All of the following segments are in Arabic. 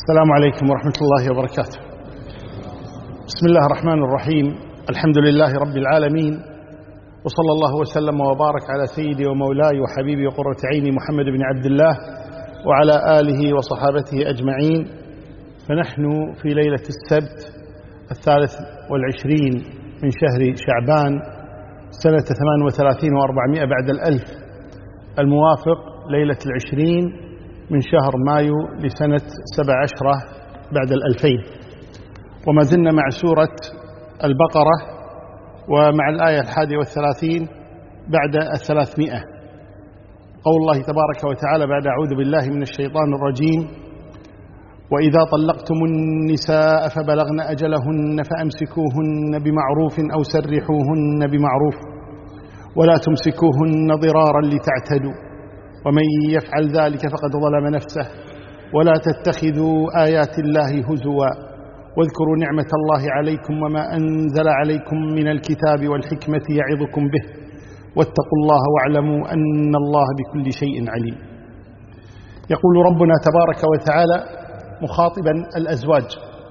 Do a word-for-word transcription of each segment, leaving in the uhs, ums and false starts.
السلام عليكم ورحمة الله وبركاته. بسم الله الرحمن الرحيم. الحمد لله رب العالمين، وصلى الله وسلم وبارك على سيدي ومولاي وحبيبي وقرة عيني محمد بن عبد الله وعلى آله وصحابته أجمعين. فنحن في ليلة السبت الثالث والعشرين من شهر شعبان سنة ثمان وثلاثين وأربعمائة بعد الألف، الموافق ليلة العشرين من شهر مايو لسنة سبع عشرة بعد الألفين، وما زلنا مع سورة البقرة ومع الآية الحادية والثلاثين بعد الثلاثمائة. قول الله تبارك وتعالى بعد أعوذ بالله من الشيطان الرجيم: وإذا طلقتم النساء فبلغن أجلهن فأمسكوهن بمعروف أو سرحوهن بمعروف ولا تمسكوهن ضرارا لتعتدوا ومن يفعل ذلك فقد ظلم نفسه ولا تتخذوا آيات الله هزوا واذكروا نعمة الله عليكم وما أنزل عليكم من الكتاب والحكمة يعظكم به واتقوا الله واعلموا أن الله بكل شيء عليم. يقول ربنا تبارك وتعالى مخاطبا الأزواج: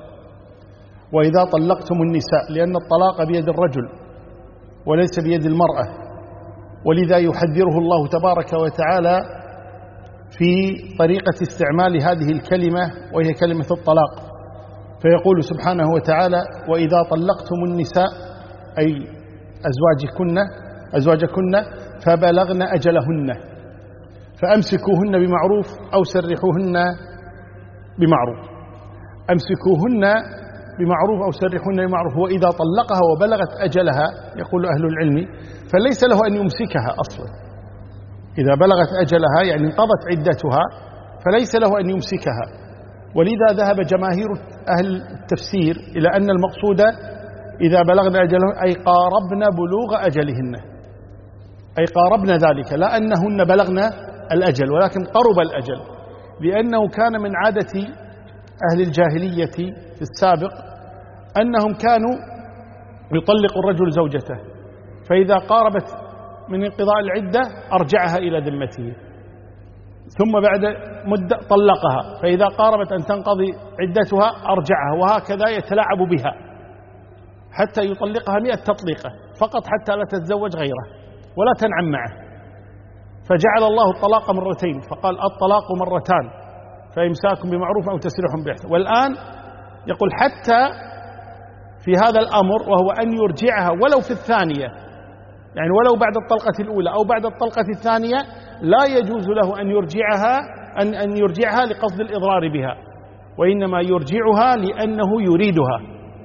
وإذا طلقتم النساء، لأن الطلاق بيد الرجل وليس بيد المرأة، ولذا يحذره الله تبارك وتعالى في طريقة استعمال هذه الكلمة وهي كلمة الطلاق، فيقول سبحانه وتعالى: وإذا طلقتم النساء أي أزواجكن أزواجكن فبلغن أجلهن فأمسكوهن بمعروف أو سرحوهن بمعروف. أمسكوهن بمعروف أو سرحوهن بمعروف. وإذا طلقها وبلغت أجلها، يقول أهل العلم، فليس له أن يمسكها أصلا. إذا بلغت أجلها يعني انقضت عدتها فليس له أن يمسكها. ولذا ذهب جماهير أهل التفسير إلى أن المقصود إذا بلغن أجلهن أي قاربن بلوغ أجلهن، أي قاربن ذلك، لا أنهن بلغن الأجل ولكن قرب الأجل، لأنه كان من عادة أهل الجاهلية في السابق أنهم كانوا يطلق الرجل زوجته، فإذا قاربت من انقضاء العدة أرجعها إلى ذمته، ثم بعد مدة طلقها، فإذا قاربت أن تنقضي عدتها أرجعها، وهكذا يتلاعب بها حتى يطلقها مئة تطليقة فقط حتى لا تتزوج غيره ولا تنعم معه. فجعل الله الطلاق مرتين، فقال الطلاق مرتان فإمساك بمعروف أو تسريح بإحسان. والآن يقول حتى في هذا الأمر، وهو أن يرجعها ولو في الثانية، يعني ولو بعد الطلقة الأولى أو بعد الطلقة الثانية، لا يجوز له أن يرجعها أن أن يرجعها لقصد الإضرار بها، وإنما يرجعها لأنه يريدها.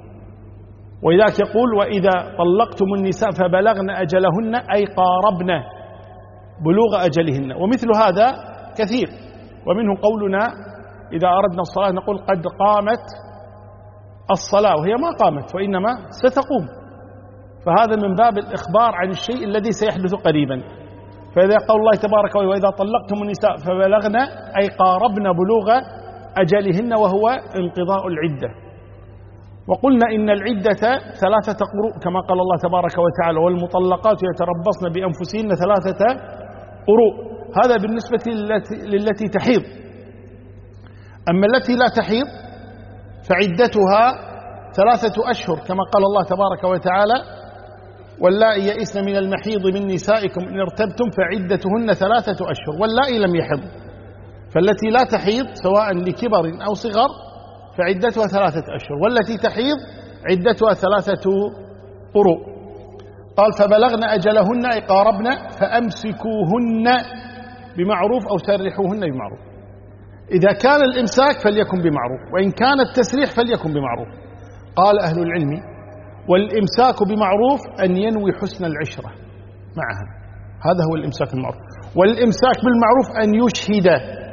ولذلك يقول: وإذا طلقتم النساء فبلغن أجلهن أي قاربن بلوغ أجلهن. ومثل هذا كثير، ومنه قولنا إذا أردنا الصلاة نقول قد قامت الصلاة، وهي ما قامت وإنما ستقوم، فهذا من باب الإخبار عن الشيء الذي سيحدث قريبا. فإذا قول الله تبارك وتعالى: وإذا طلقتم النساء فبلغن أي قاربن بلوغ أجلهن، وهو انقضاء العدة. وقلنا إن العدة ثلاثة قروء كما قال الله تبارك وتعالى: والمطلقات يتربصن بأنفسهن ثلاثة قروء. هذا بالنسبة للتي تحيض. أما التي لا تحيض فعدتها ثلاثة أشهر كما قال الله تبارك وتعالى: واللائي يئسن من المحيض من نسائكم إن ارتبتم فعدتهن ثلاثة أشهر. واللائي لم يحض، فالتي لا تحيض سواء لكبر أو صغر فعدتها ثلاثة أشهر، والتي تحيض عدتها ثلاثة قروء. قال: فبلغن أجلهن أي قاربن فأمسكوهن بمعروف أو سرحوهن بمعروف. إذا كان الإمساك فليكن بمعروف، وإن كان التسريح فليكن بمعروف. قال أهل العلم: والإمساك بمعروف أن ينوي حسن العشرة معها، هذا هو الإمساك بالمعروف. والإمساك بالمعروف أن يشهد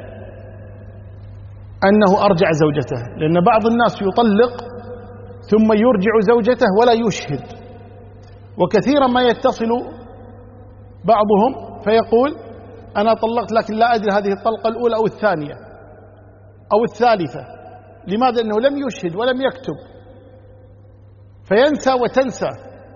أنه أرجع زوجته، لأن بعض الناس يطلق ثم يرجع زوجته ولا يشهد، وكثيرا ما يتصل بعضهم فيقول: أنا طلقت لكن لا أدري هذه الطلقة الأولى أو الثانية أو الثالثة. لماذا؟ لأنه لم يشهد ولم يكتب، فينسى وتنسى،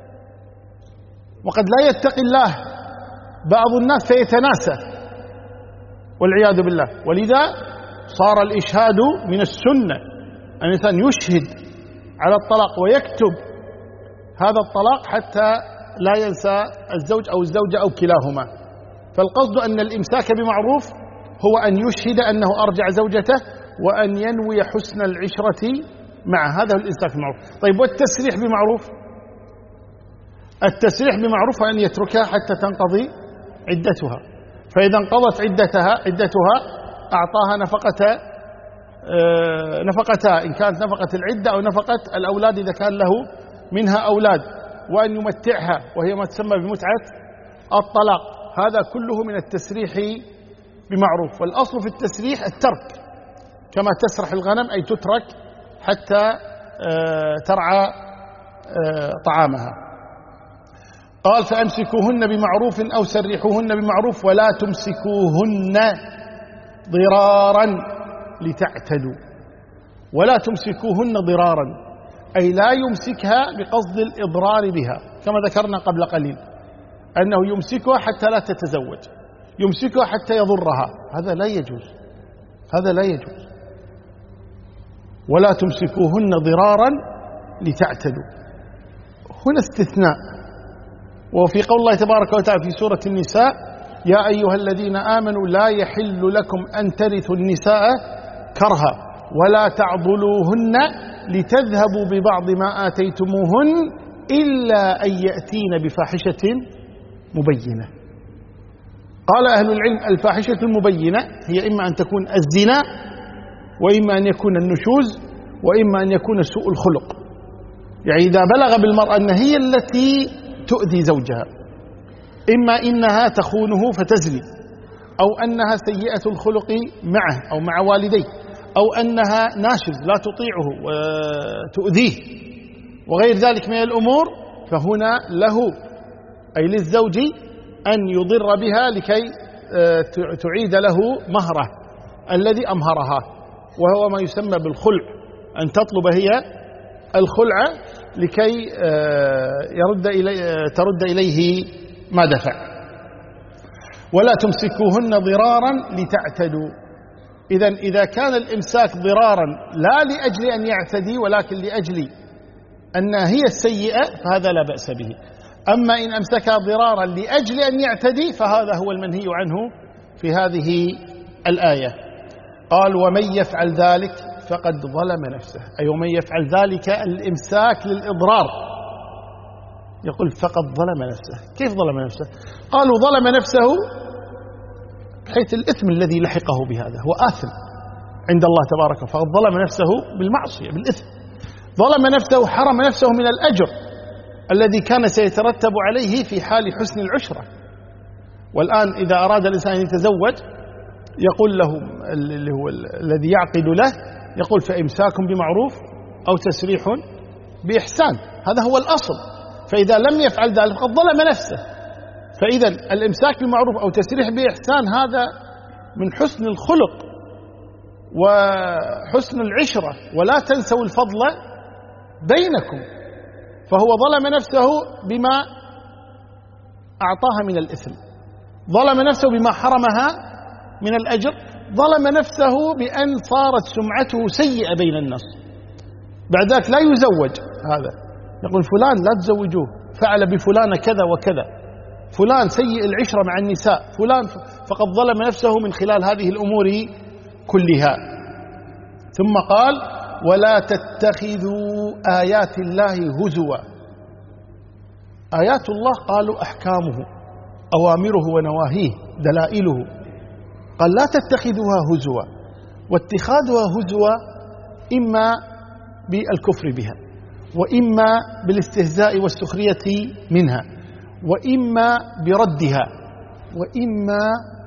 وقد لا يتقي الله بعض الناس فيتناسى والعياذ بالله. ولذا صار الإشهاد من السنة، أن الإنسان يشهد على الطلاق ويكتب هذا الطلاق حتى لا ينسى الزوج أو الزوجة أو كلاهما. فالقصد أن الإمساك بمعروف هو أن يشهد أنه أرجع زوجته وأن ينوي حسن العشرة مع هذا الإمساك بمعروف. طيب والتسريح بمعروف؟ التسريح بمعروف أن يتركها حتى تنقضي عدتها، فإذا انقضت عدتها عدتها أعطاها نفقة نفقتها إن كانت نفقة العدة أو نفقة الأولاد إذا كان له منها أولاد، وأن يمتعها وهي ما تسمى بمتعة الطلاق. هذا كله من التسريح بمعروف. والأصل في التسريح الترك، كما تسرح الغنم أي تترك حتى ترعى طعامها. قال فأمسكوهن بمعروف أو سرحوهن بمعروف ولا تمسكوهن ضرارا لتعتدوا. ولا تمسكوهن ضرارا أي لا يمسكها بقصد الإضرار بها، كما ذكرنا قبل قليل أنه يمسكها حتى لا تتزوج، يمسكها حتى يضرها، هذا لا يجوز، هذا لا يجوز. ولا تمسكوهن ضرارا لتعتدوا، هنا استثناء. وفي قول الله تبارك وتعالى في سورة النساء يا أيها الذين آمنوا لا يحل لكم أن ترثوا النساء كرها ولا تعضلوهن لتذهبوا ببعض ما آتيتموهن إلا أن يأتين بفاحشة مبينة. قال أهل العلم الفاحشة المبينة هي إما أن تكون الزنا، وإما أن يكون النشوز، وإما أن يكون سوء الخلق. يعني إذا بلغ بالمرأة أن هي التي تؤذي زوجها، إما إنها تخونه فتزني، أو أنها سيئة الخلق معه أو مع والديه، أو أنها ناشز لا تطيعه وتؤذيه وغير ذلك من الأمور، فهنا له أي للزوج أن يضر بها لكي تعيد له مهره الذي أمهرها، وهو ما يسمى بالخلع، أن تطلب هي الخلع لكي يرد إلي ترد إليه ما دفع. ولا تمسكوهن ضرارا لتعتدوا. إذن إذا كان الإمساك ضرارا لا لأجل أن يعتدي ولكن لأجل أن هي السيئة فهذا لا بأس به. أما إن أمسكها ضرارا لأجل أن يعتدي فهذا هو المنهي عنه في هذه الآية. قال ومن يفعل ذلك فقد ظلم نفسه، أي ومن يفعل ذلك الإمساك للإضرار، يقول فقد ظلم نفسه. كيف ظلم نفسه؟ قالوا ظلم نفسه بحيث الإثم الذي لحقه بهذا، هو آثم عند الله تبارك، فقد ظلم نفسه بالمعصية بالإثم، ظلم نفسه، حرم نفسه من الأجر الذي كان سيترتب عليه في حال حسن العشرة. والآن إذا أراد الإنسان أن يتزوج يقول له اللي هو الذي يعقد له، يقول فإمساك بمعروف أو تسريح بإحسان، هذا هو الأصل. فإذا لم يفعل ذلك فقد ظلم نفسه. فإذا الإمساك بالمعروف أو تسريح بإحسان هذا من حسن الخلق وحسن العشرة، ولا تنسوا الفضل بينكم. فهو ظلم نفسه بما أعطاها من الإثم، ظلم نفسه بما حرمها من الأجر، ظلم نفسه بأن صارت سمعته سيئة بين الناس. بعد ذلك لا يزوج، هذا يقول فلان لا تزوجوه، فعل بفلان كذا وكذا، فلان سيء العشرة مع النساء، فلان فقد ظلم نفسه من خلال هذه الأمور كلها. ثم قال ولا تتخذوا آيات الله هزوا. آيات الله قالوا أحكامه، أوامره ونواهيه، دلائله. قال لا تتخذوها هزوا، واتخاذها هزوا إما بالكفر بها، وإما بالاستهزاء والسخرية منها، وإما بردها، وإما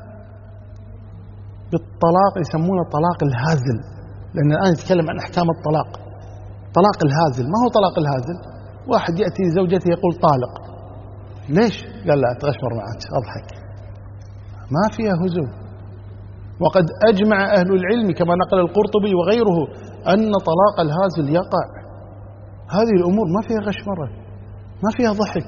بالطلاق، يسمونه الطلاق الهازل، لأن الآن يتكلم عن أحكام الطلاق. طلاق الهازل، ما هو طلاق الهازل؟ واحد يأتي لزوجته يقول طالق، ليش؟ قال لا أتغشمر معك أضحك، ما فيها هزو. وقد أجمع أهل العلم كما نقل القرطبي وغيره أن طلاق الهازل يقع. هذه الأمور ما فيها غشمرة، ما فيها ضحك.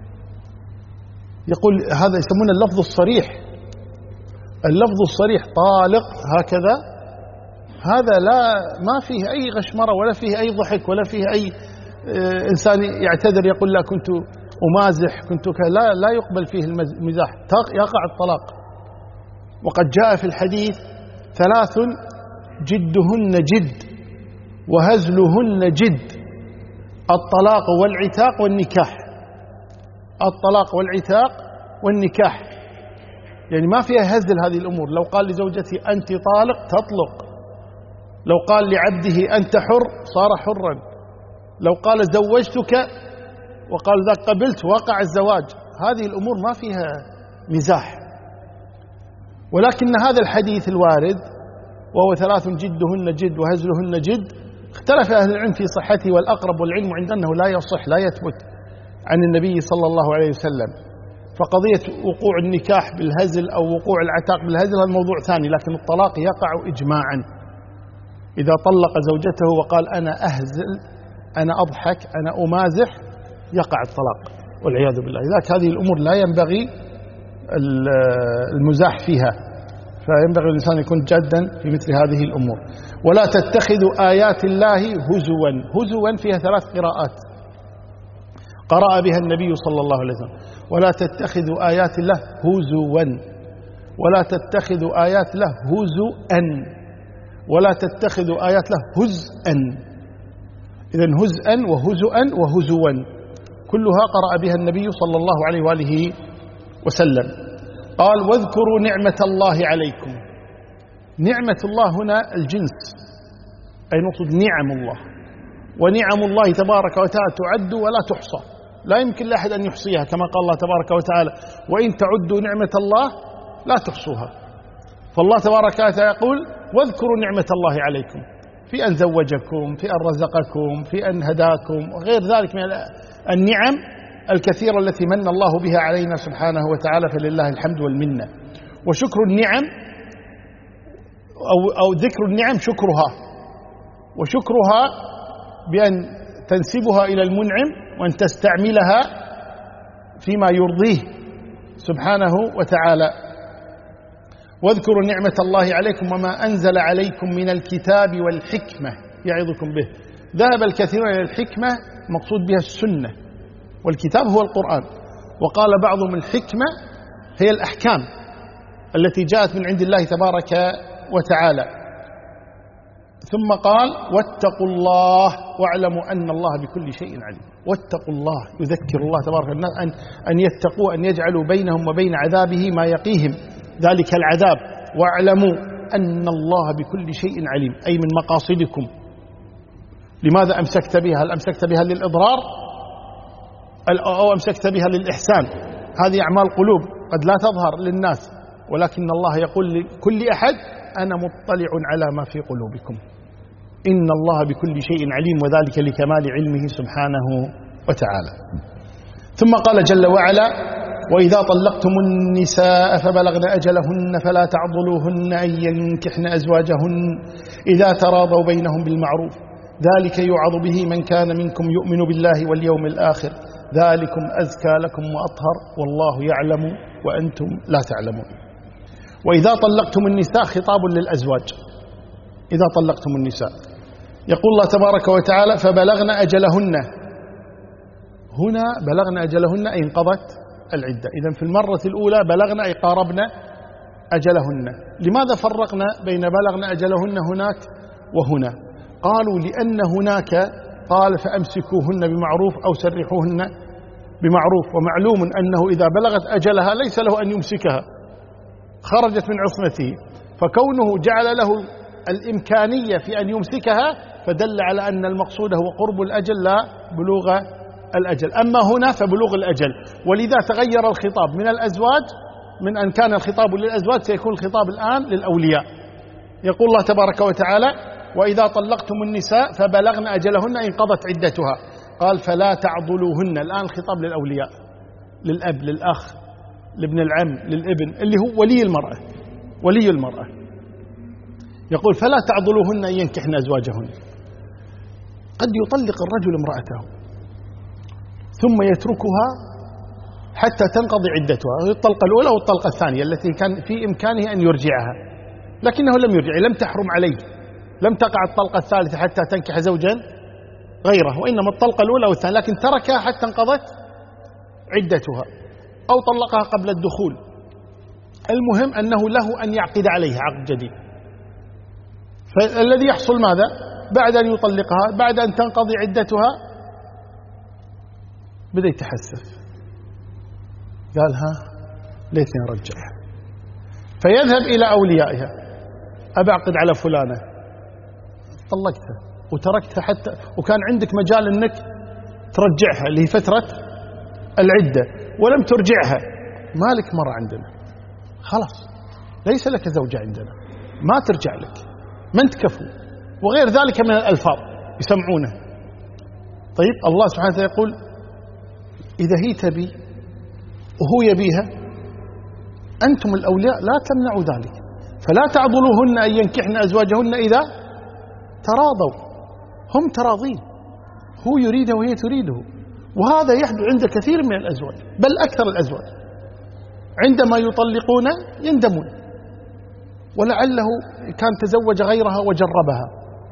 يقول هذا يسمونه اللفظ الصريح، اللفظ الصريح طالق هكذا هذا لا ما فيه أي غشمرة ولا فيه أي ضحك ولا فيه أي إنسان يعتذر يقول لا كنت أمازح كنت لا لا يقبل فيه المزاح، يقع الطلاق. وقد جاء في الحديث ثلاث جدهن جد وهزلهن جد: الطلاق والعتاق والنكاح. الطلاق والعتاق والنكاح يعني ما فيها هزل هذه الأمور. لو قال لزوجته أنت طالق تطلق، لو قال لعبده أنت حر صار حرا، لو قال زوجتك وقال ذاك قبلت وقع الزواج. هذه الأمور ما فيها مزاح. ولكن هذا الحديث الوارد وهو ثلاث جدهن جد وهزلهن جد اختلف أهل العلم في صحته، والأقرب والعلم عند أنه لا يصح لا يثبت عن النبي صلى الله عليه وسلم. فقضية وقوع النكاح بالهزل أو وقوع العتاق بالهزل هذا موضوع ثاني، لكن الطلاق يقع إجماعا. إذا طلق زوجته وقال أنا أهزل أنا أضحك أنا أمازح يقع الطلاق والعياذ بالله. لذلك هذه الأمور لا ينبغي المزاح فيها، فينبغي الإنسان يكون جادا في مثل هذه الأمور. ولا تتخذوا آيات الله هزوا. هزوا فيها ثلاث قراءات قرأ بها النبي صلى الله عليه وسلم: ولا تتخذوا آيات الله هزوا، ولا تتخذوا آيات الله هزؤا، ولا تتخذوا آيات الله هزءا. إذن هزءا وهزؤا وهزوا كلها قرأ بها النبي صلى الله عليه وآله وسلم. قال: واذكروا نعمة الله عليكم. نعمة الله هنا الجنس، أي نقصد نعم الله، ونعم الله تبارك وتعالى تعد ولا تحصى، لا يمكن لأحد أن يحصيها، كما قال الله تبارك وتعالى: وإن تعدوا نعمة الله لا تحصوها. فالله تبارك وتعالى يقول: واذكروا نعمة الله عليكم في أن زوجكم، في أن رزقكم، في أن هداكم، وغير ذلك من النعم الكثيرة التي من الله بها علينا سبحانه وتعالى، فلله الحمد والمنة. وشكر النعم أو, أو ذكر النعم شكرها، وشكرها بأن تنسبها إلى المنعم وأن تستعملها فيما يرضيه سبحانه وتعالى. واذكروا نعمة الله عليكم وما أنزل عليكم من الكتاب والحكمة يعظكم به. ذهب الكثيرون إلى الحكمة مقصود بها السنة، والكتاب هو القرآن. وقال بعضهم الحكمة هي الأحكام التي جاءت من عند الله تبارك وتعالى. ثم قال: واتقوا الله واعلموا أن الله بكل شيء عليم. واتقوا الله، يذكر الله تبارك وتعالى أن, أن يتقوا، أن يجعلوا بينهم وبين عذابه ما يقيهم ذلك العذاب. واعلموا أن الله بكل شيء عليم، أي من مقاصدكم. لماذا أمسكت بها؟ هل أمسكت بها للإضرار أو أمسكت بها للإحسان؟ هذه أعمال قلوب قد لا تظهر للناس، ولكن الله يقول لكل أحد: أنا مطلع على ما في قلوبكم، إن الله بكل شيء عليم، وذلك لكمال علمه سبحانه وتعالى. ثم قال جل وعلا: وإذا طلقتم النساء فبلغن أجلهن فلا تعضلوهن أن ينكحن أزواجهن إذا تراضوا بينهم بالمعروف، ذلك يوعظ به من كان منكم يؤمن بالله واليوم الآخر، ذلكم أزكى لكم وأطهر والله يعلم وأنتم لا تعلمون. وإذا طلقتم النساء خطاب للأزواج. إذا طلقتم النساء يقول الله تبارك وتعالى: فبلغن أجلهن. هنا بلغن أجلهن أي انقضت العدة. إذن في المرة الأولى بلغنا أي قاربنا أجلهن. لماذا فرقنا بين بلغنا أجلهن هناك وهنا؟ قالوا لأن هناك قال: فأمسكوهن بمعروف أو سرحوهن بمعروف، ومعلوم أنه إذا بلغت أجلها ليس له أن يمسكها، خرجت من عصمته، فكونه جعل له الإمكانية في أن يمسكها فدل على أن المقصود هو قرب الأجل لا بلوغ الأجل. أما هنا فبلوغ الأجل، ولذا تغير الخطاب من الأزواج، من أن كان الخطاب للأزواج سيكون الخطاب الآن للأولياء. يقول الله تبارك وتعالى: وإذا طلقتم النساء فبلغن أجلهن انقضت عدتها، قال: فلا تعضلوهن. الآن الخطاب للأولياء، للأب، للأخ، لابن العم، للابن، اللي هو ولي المرأة. ولي المرأة يقول: فلا تعضلوهن أن ينكحن أزواجهن. قد يطلق الرجل امرأته ثم يتركها حتى تنقضي عدتها، الطلقة الأولى والطلقة الثانية التي كان في إمكانه أن يرجعها، لكنه لم يرجع، لم تحرم عليه، لم تقع الطلقة الثالثة حتى تنكح زوجا غيره، وإنما الطلقة الأولى والثانية، لكن تركها حتى انقضت عدتها أو طلقها قبل الدخول. المهم أنه له أن يعقد عليها عقد جديد. فالذي يحصل ماذا؟ بعد أن يطلقها، بعد أن تنقضي عدتها، بدأ يتحسف، قال ها ليتني أرجعها، فيذهب إلى أوليائها، أبعقد على فلانة، طلقتها وتركتها حتى وكان عندك مجال أنك ترجعها اللي هي فترة العدة ولم ترجعها، مالك مرة عندنا، خلاص ليس لك زوجة عندنا، ما ترجع لك، ما انت كفو، وغير ذلك من الألفاظ يسمعونه. طيب الله سبحانه وتعالى يقول إذا هي تبي وهو يبيها أنتم الأولياء لا تمنعوا ذلك، فلا تعضلوهن أن ينكحن أزواجهن إذا تراضوا، هم تراضين، هو يريده وهي تريده. وهذا يحدث عند كثير من الأزواج، بل أكثر الأزواج عندما يطلقون يندمون، ولعله كان تزوج غيرها وجربها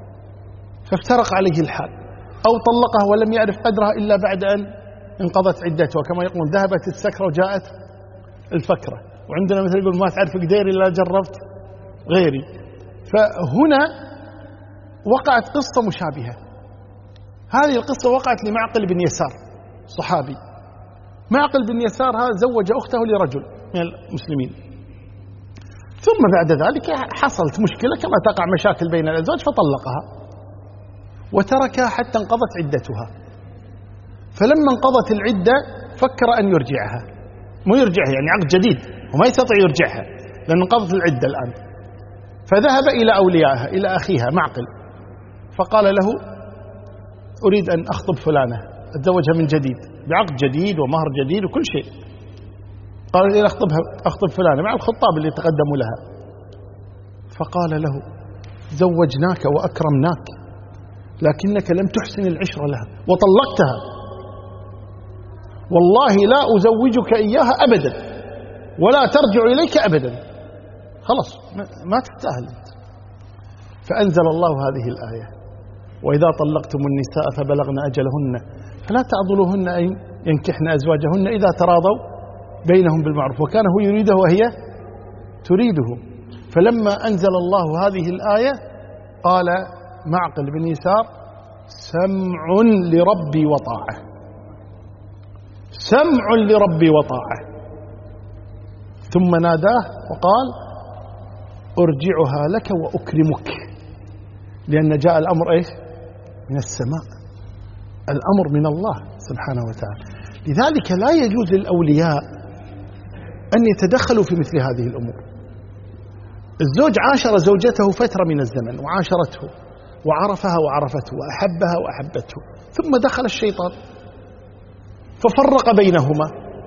فافترق عليه الحال، أو طلقها ولم يعرف قدرها إلا بعد أن انقضت عدتها، كما يقول ذهبت السكرة وجاءت الفكرة، وعندنا مثل يقول ما تعرف قديري إلا جربت غيري. فهنا وقعت قصة مشابهة، هذه القصة وقعت لمعقل بن يسار صحابي. معقل بن يسار هذا زوج أخته لرجل من المسلمين، ثم بعد ذلك حصلت مشكلة كما تقع مشاكل بين الأزواج فطلقها وتركها حتى انقضت عدتها. فلما انقضت العدة فكر أن يرجعها، مو يرجعها يعني عقد جديد، وما يستطيع يرجعها لأن انقضت العدة الآن. فذهب إلى أوليائها إلى أخيها معقل فقال له أريد أن أخطب فلانة، أتزوجها من جديد بعقد جديد ومهر جديد وكل شيء. قال إذا أخطبها أخطب فلانة مع الخطاب اللي تقدموا لها. فقال له زوجناك وأكرمناك لكنك لم تحسن العشرة لها وطلقتها، والله لا أزوجك إياها أبدا ولا ترجع إليك أبدا، خلاص ما تستاهل. فأنزل الله هذه الآية وإذا طلقتم النساء فبلغن أجلهن فلا تعضلوهن أن ينكحن أزواجهن إذا تراضوا بينهم بالمعروف، وكان هو يريده وهي تريده. فلما أنزل الله هذه الآية قال معقل بن يسار سمع لربي وطاعة، سمع لربي وطاعة. ثم ناداه وقال أرجعها لك وأكرمك، لأن جاء الأمر إيش؟ من السماء، الأمر من الله سبحانه وتعالى. لذلك لا يجوز للأولياء أن يتدخلوا في مثل هذه الأمور. الزوج عاشر زوجته فترة من الزمن وعاشرته وعرفها وعرفته وأحبها وأحبته، ثم دخل الشيطان ففرق بينهما،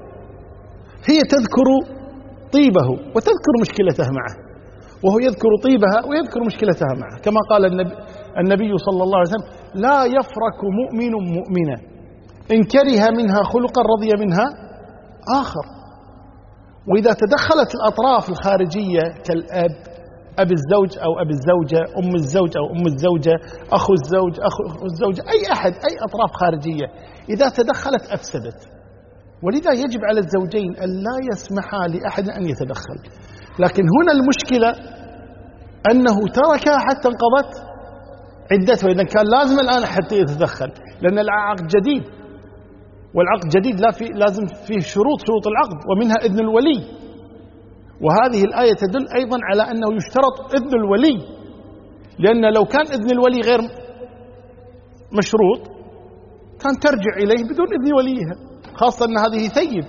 هي تذكر طيبه وتذكر مشكلتها معه، وهو يذكر طيبها ويذكر مشكلتها معه، كما قال النبي, النبي صلى الله عليه وسلم لا يفرك مؤمن مؤمنة إن كره منها خلقا رضي منها آخر. وإذا تدخلت الأطراف الخارجية كالأب، أب الزوج أو أب الزوجة، أم الزوج أو أم الزوجة، أخو الزوج أخو الزوجة، أي أحد، أي أطراف خارجية إذا تدخلت أفسدت. ولذا يجب على الزوجين أن لا يسمحا لأحد أن يتدخل. لكن هنا المشكلة أنه تركها حتى انقضت عدته، إذا كان لازم الآن حتى يتدخل، لأن العقد جديد، والعقد جديد لا في لازم فيه شروط شروط العقد ومنها إذن الولي. وهذه الآية تدل أيضا على أنه يشترط إذن الولي، لأن لو كان إذن الولي غير مشروط كان ترجع إليه بدون إذن وليها، خاصة أن هذه ثيب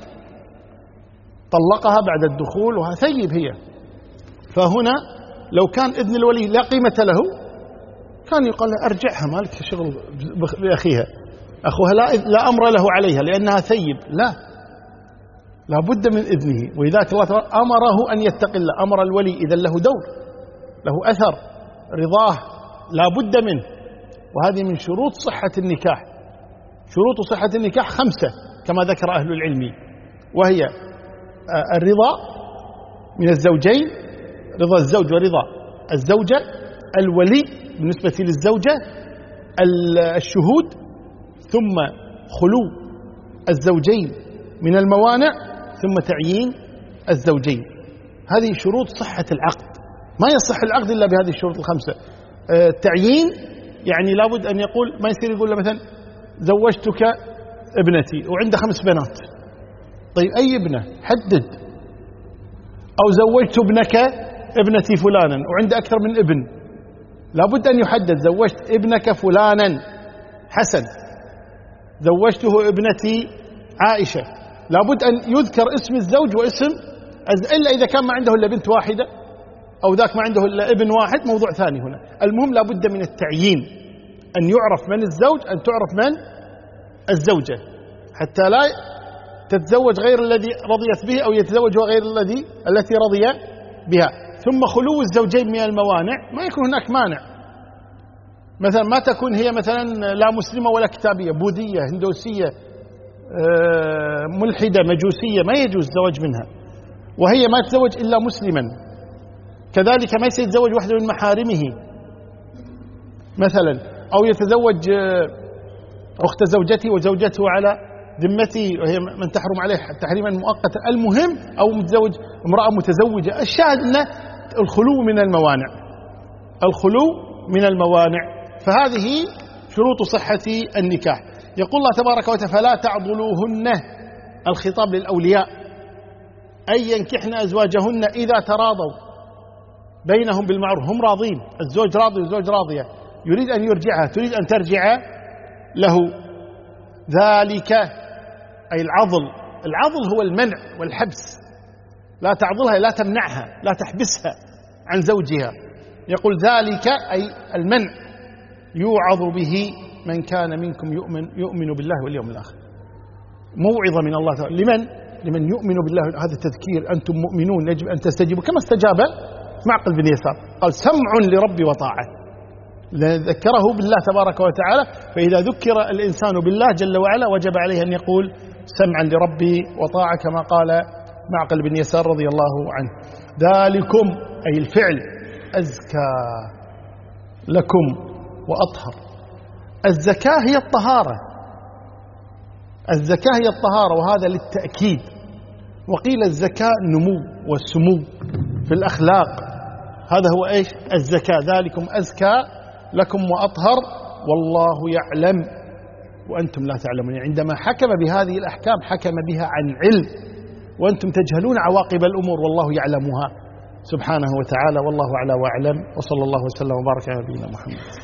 طلقها بعد الدخول وها ثيب هي. فهنا لو كان إذن الولي لا قيمة له كان يقول له أرجعها، مالك شغل بأخيها، أخوها لا, لا أمر له عليها لأنها ثيب، لا لا بد من إذنه. ولذلك الله تعالى أمره أن يتقي الله، أمر الولي إذا له دور له أثر، رضاه لا بد منه. وهذه من شروط صحة النكاح. شروط صحة النكاح خمسة كما ذكر أهل العلم، وهي الرضا من الزوجين، رضا الزوج ورضا الزوجة، الولي بالنسبة للزوجة الشهود، ثم خلو الزوجين من الموانع، ثم تعيين الزوجين. هذه شروط صحة العقد. ما يصح العقد إلا بهذه الشروط الخمسة. التعيين يعني لابد أن يقول، ما يصير يقول له مثلا زوجتك ابنتي وعنده خمس بنات. طيب أي ابنة؟ حدد. أو زوجت ابنك ابنتي فلانا وعنده أكثر من ابن، لابد أن يحدد. زوجت ابنك فلانا حسن، زوجته ابنتي عائشة، لابد أن يذكر اسم الزوج واسم، إلا إذا كان ما عنده إلا بنت واحدة أو ذاك ما عنده إلا ابن واحد، موضوع ثاني هنا. المهم لابد من التعيين، أن يعرف من الزوج، أن تعرف من الزوجة، حتى لا تتزوج غير الذي رضيت به أو يتزوج غير الذي التي رضي بها. ثم خلو الزوجين من الموانع، ما يكون هناك مانع. مثلا ما تكون هي مثلا لا مسلمة ولا كتابية، بوذية، هندوسية، ملحدة، مجوسية، ما يجوز الزواج منها. وهي ما تتزوج إلا مسلما. كذلك ما يتزوج واحدة من محارمه مثلا، أو يتزوج أخت زوجته وزوجته على ذمته وهي من تحرم عليه تحريما مؤقتا. المهم أو متزوج امرأة متزوجة. الشاهد أن الخلو من الموانع، الخلو من الموانع. فهذه شروط صحة النكاح. يقول الله تبارك وتعالى: فلا تعضلوهن، الخطاب للأولياء، أي ينكحن أزواجهن إذا تراضوا بينهم بالمعروف، هم راضين، الزوج راضي والزوج راضية، يريد أن يرجعها، تريد أن ترجع له. ذلك أي العضل، العضل هو المنع والحبس. لا تعضلها، لا تمنعها، لا تحبسها عن زوجها. يقول ذلك أي المنع، يوعظ به من كان منكم يؤمن يؤمن بالله واليوم الآخر. موعظة من الله تعالى لمن؟ لمن يؤمن بالله. هذا التذكير، أنتم مؤمنون يجب أن تستجيبوا، كما استجاب معقل بن يسار، قال سمع لربي وطاعة، ذكره بالله تبارك وتعالى. فإذا ذكر الإنسان بالله جل وعلا وجب عليه أن يقول سمعا لربي وطاعة، كما قال معقل بن يسار رضي الله عنه. ذلكم أي الفعل أزكى لكم وأطهر. الزكاة هي الطهارة، الزكاة هي الطهارة، وهذا للتأكيد. وقيل الزكاة نمو والسمو في الأخلاق، هذا هو إيش؟ الزكاة. ذلكم أزكى لكم وأطهر والله يعلم وأنتم لا تعلمون. عندما حكم بهذه الأحكام حكم بها عن علم، وأنتم تجهلون عواقب الأمور والله يعلمها سبحانه وتعالى. والله أعلى وأعلم، وصلى الله وسلم وبارك على نبينا محمد.